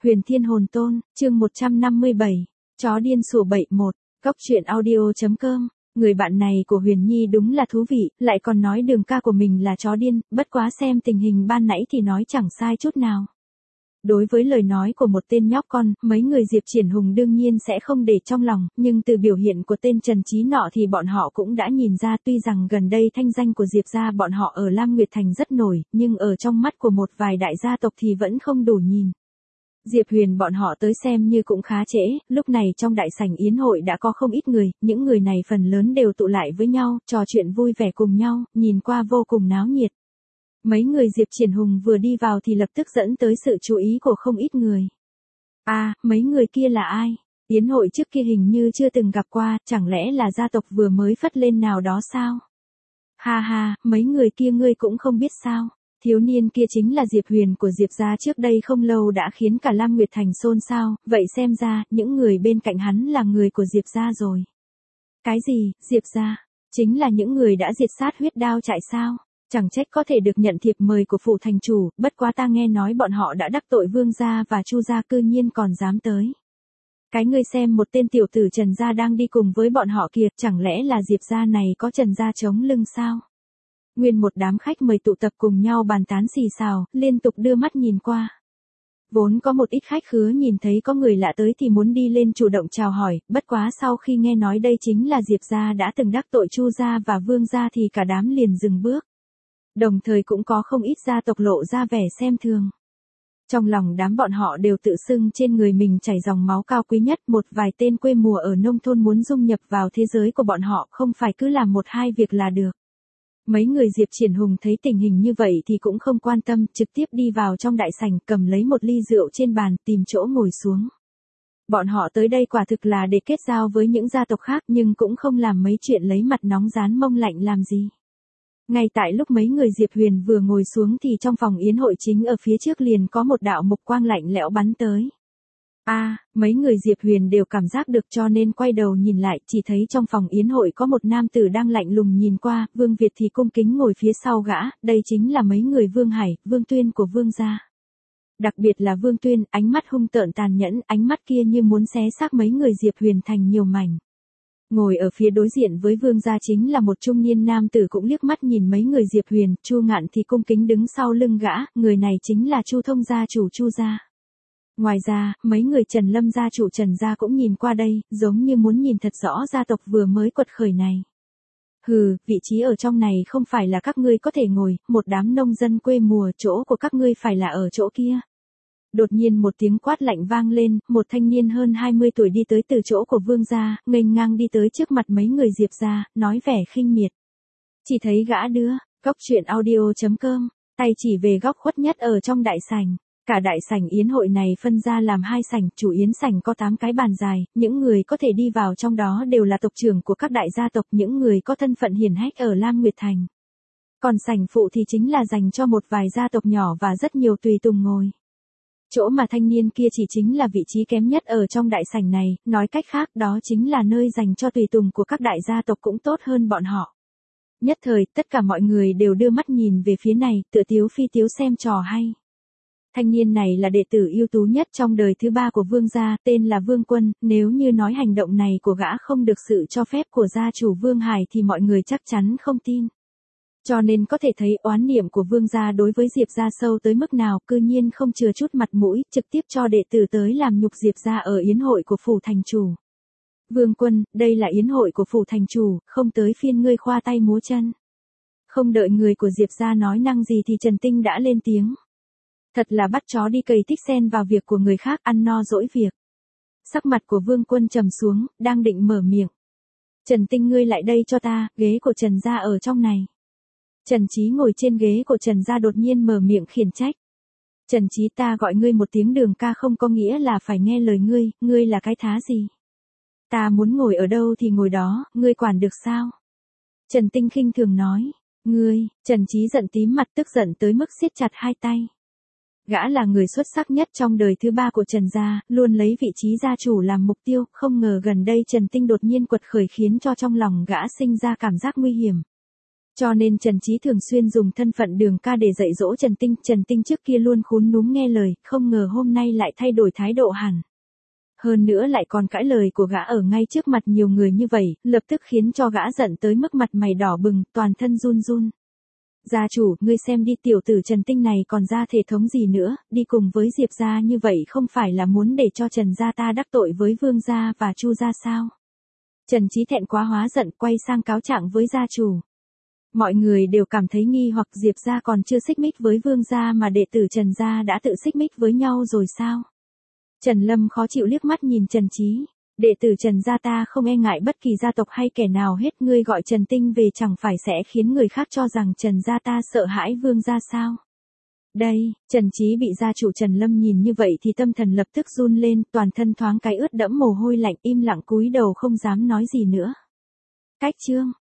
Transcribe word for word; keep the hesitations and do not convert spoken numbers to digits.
Huyền Thiên Hồn Tôn, chương một trăm năm mươi bảy, chó điên sủa bậy một, góc truyện audio.com, người bạn này của Huyền Nhi đúng là thú vị, lại còn nói đường ca của mình là chó điên, bất quá xem tình hình ban nãy thì nói chẳng sai chút nào. Đối với lời nói của một tên nhóc con, mấy người Diệp Triển Hùng đương nhiên sẽ không để trong lòng, nhưng từ biểu hiện của tên Trần Chí nọ thì bọn họ cũng đã nhìn ra, tuy rằng gần đây thanh danh của Diệp gia bọn họ ở Lam Nguyệt Thành rất nổi, nhưng ở trong mắt của một vài đại gia tộc thì vẫn không đủ nhìn. Diệp Huyền bọn họ tới xem như cũng khá trễ, lúc này trong đại sảnh yến hội đã có không ít người, những người này phần lớn đều tụ lại với nhau, trò chuyện vui vẻ cùng nhau, nhìn qua vô cùng náo nhiệt. Mấy người Diệp Triển Hùng vừa đi vào thì lập tức dẫn tới sự chú ý của không ít người. À, mấy người kia là ai? Yến hội trước kia hình như chưa từng gặp qua, chẳng lẽ là gia tộc vừa mới phất lên nào đó sao? Ha ha, mấy người kia ngươi cũng không biết sao? Thiếu niên kia chính là Diệp Huyền của Diệp gia trước đây không lâu đã khiến cả Lam Nguyệt Thành xôn xao, vậy xem ra, những người bên cạnh hắn là người của Diệp gia rồi. Cái gì, Diệp gia? Chính là những người đã diệt sát huyết đao trại sao? Chẳng trách có thể được nhận thiệp mời của phủ thành chủ, bất quá ta nghe nói bọn họ đã đắc tội Vương gia và Chu gia cư nhiên còn dám tới. Cái ngươi xem một tên tiểu tử Trần gia đang đi cùng với bọn họ kìa, chẳng lẽ là Diệp gia này có Trần gia chống lưng sao? Nguyên một đám khách mời tụ tập cùng nhau bàn tán xì xào, liên tục đưa mắt nhìn qua. Vốn có một ít khách khứa nhìn thấy có người lạ tới thì muốn đi lên chủ động chào hỏi, bất quá sau khi nghe nói đây chính là Diệp gia đã từng đắc tội Chu gia và Vương gia thì cả đám liền dừng bước. Đồng thời cũng có không ít gia tộc lộ ra vẻ xem thường. Trong lòng đám bọn họ đều tự xưng trên người mình chảy dòng máu cao quý nhất, một vài tên quê mùa ở nông thôn muốn dung nhập vào thế giới của bọn họ không phải cứ làm một hai việc là được. Mấy người Diệp Triển Hùng thấy tình hình như vậy thì cũng không quan tâm, trực tiếp đi vào trong đại sảnh cầm lấy một ly rượu trên bàn tìm chỗ ngồi xuống. Bọn họ tới đây quả thực là để kết giao với những gia tộc khác nhưng cũng không làm mấy chuyện lấy mặt nóng rán mông lạnh làm gì. Ngay tại lúc mấy người Diệp Huyền vừa ngồi xuống thì trong phòng yến hội chính ở phía trước liền có một đạo mục quang lạnh lẽo bắn tới. A, à, mấy người Diệp Huyền đều cảm giác được cho nên quay đầu nhìn lại, chỉ thấy trong phòng yến hội có một nam tử đang lạnh lùng nhìn qua, Vương Việt thì cung kính ngồi phía sau gã, đây chính là mấy người Vương Hải, Vương Tuyên của Vương gia. Đặc biệt là Vương Tuyên, ánh mắt hung tợn tàn nhẫn, ánh mắt kia như muốn xé xác mấy người Diệp Huyền thành nhiều mảnh. Ngồi ở phía đối diện với Vương gia chính là một trung niên nam tử cũng liếc mắt nhìn mấy người Diệp Huyền, Chu Ngạn thì cung kính đứng sau lưng gã, người này chính là Chu Thông gia chủ Chu gia. Ngoài ra, mấy người Trần Lâm gia chủ Trần gia cũng nhìn qua đây, giống như muốn nhìn thật rõ gia tộc vừa mới quật khởi này. Hừ, vị trí ở trong này không phải là các ngươi có thể ngồi, một đám nông dân quê mùa, chỗ của các ngươi phải là ở chỗ kia. Đột nhiên một tiếng quát lạnh vang lên, một thanh niên hơn hai mươi tuổi đi tới từ chỗ của Vương gia, nghênh ngang đi tới trước mặt mấy người Diệp gia, nói vẻ khinh miệt. Chỉ thấy gã đứa, góc truyện audio.com, tay chỉ về góc khuất nhất ở trong đại sảnh. Cả đại sảnh yến hội này phân ra làm hai sảnh, chủ yến sảnh có tám cái bàn dài, những người có thể đi vào trong đó đều là tộc trưởng của các đại gia tộc, những người có thân phận hiển hách ở Lam Nguyệt Thành. Còn sảnh phụ thì chính là dành cho một vài gia tộc nhỏ và rất nhiều tùy tùng ngồi. Chỗ mà thanh niên kia chỉ chính là vị trí kém nhất ở trong đại sảnh này, nói cách khác đó chính là nơi dành cho tùy tùng của các đại gia tộc cũng tốt hơn bọn họ. Nhất thời, tất cả mọi người đều đưa mắt nhìn về phía này, tựa tiếu phi tiếu xem trò hay. Thanh niên này là đệ tử ưu tú nhất trong đời thứ ba của Vương gia, tên là Vương Quân, nếu như nói hành động này của gã không được sự cho phép của gia chủ Vương Hải thì mọi người chắc chắn không tin. Cho nên có thể thấy oán niệm của Vương gia đối với Diệp gia sâu tới mức nào, cư nhiên không chừa chút mặt mũi, trực tiếp cho đệ tử tới làm nhục Diệp gia ở yến hội của phủ thành chủ. Vương Quân, đây là yến hội của phủ thành chủ, không tới phiên ngươi khoa tay múa chân. Không đợi người của Diệp gia nói năng gì thì Trần Tinh đã lên tiếng. Thật là bắt chó đi cày thích xen vào việc của người khác, ăn no dỗi việc. Sắc mặt của Vương Quân trầm xuống, đang định mở miệng. Trần Tinh ngươi lại đây cho ta, ghế của Trần gia ở trong này. Trần Chí ngồi trên ghế của Trần gia đột nhiên mở miệng khiển trách. Trần Chí, ta gọi ngươi một tiếng đường ca không có nghĩa là phải nghe lời ngươi, ngươi là cái thá gì? Ta muốn ngồi ở đâu thì ngồi đó, ngươi quản được sao? Trần Tinh khinh thường nói. Ngươi, Trần Chí giận tím mặt tức giận tới mức siết chặt hai tay. Gã là người xuất sắc nhất trong đời thứ ba của Trần gia, luôn lấy vị trí gia chủ làm mục tiêu, không ngờ gần đây Trần Tinh đột nhiên quật khởi khiến cho trong lòng gã sinh ra cảm giác nguy hiểm. Cho nên Trần Chí thường xuyên dùng thân phận Đường ca để dạy dỗ Trần Tinh, Trần Tinh trước kia luôn khúm núm nghe lời, không ngờ hôm nay lại thay đổi thái độ hẳn. Hơn nữa lại còn cãi lời của gã ở ngay trước mặt nhiều người như vậy, lập tức khiến cho gã giận tới mức mặt mày đỏ bừng, toàn thân run run. Gia chủ, ngươi xem đi, tiểu tử Trần Tinh này còn ra thể thống gì nữa, đi cùng với Diệp gia như vậy không phải là muốn để cho Trần gia ta đắc tội với Vương gia và Chu gia sao? Trần Chí thẹn quá hóa giận, quay sang cáo trạng với gia chủ. Mọi người đều cảm thấy nghi hoặc Diệp gia còn chưa xích mích với Vương gia mà đệ tử Trần gia đã tự xích mích với nhau rồi sao? Trần Lâm khó chịu liếc mắt nhìn Trần Chí. Đệ tử Trần gia ta không e ngại bất kỳ gia tộc hay kẻ nào hết, ngươi gọi Trần Tinh về chẳng phải sẽ khiến người khác cho rằng Trần gia ta sợ hãi Vương gia sao? Đây, Trần Chí bị gia chủ Trần Lâm nhìn như vậy thì tâm thần lập tức run lên, toàn thân thoáng cái ướt đẫm mồ hôi lạnh, im lặng cúi đầu không dám nói gì nữa. Cách chương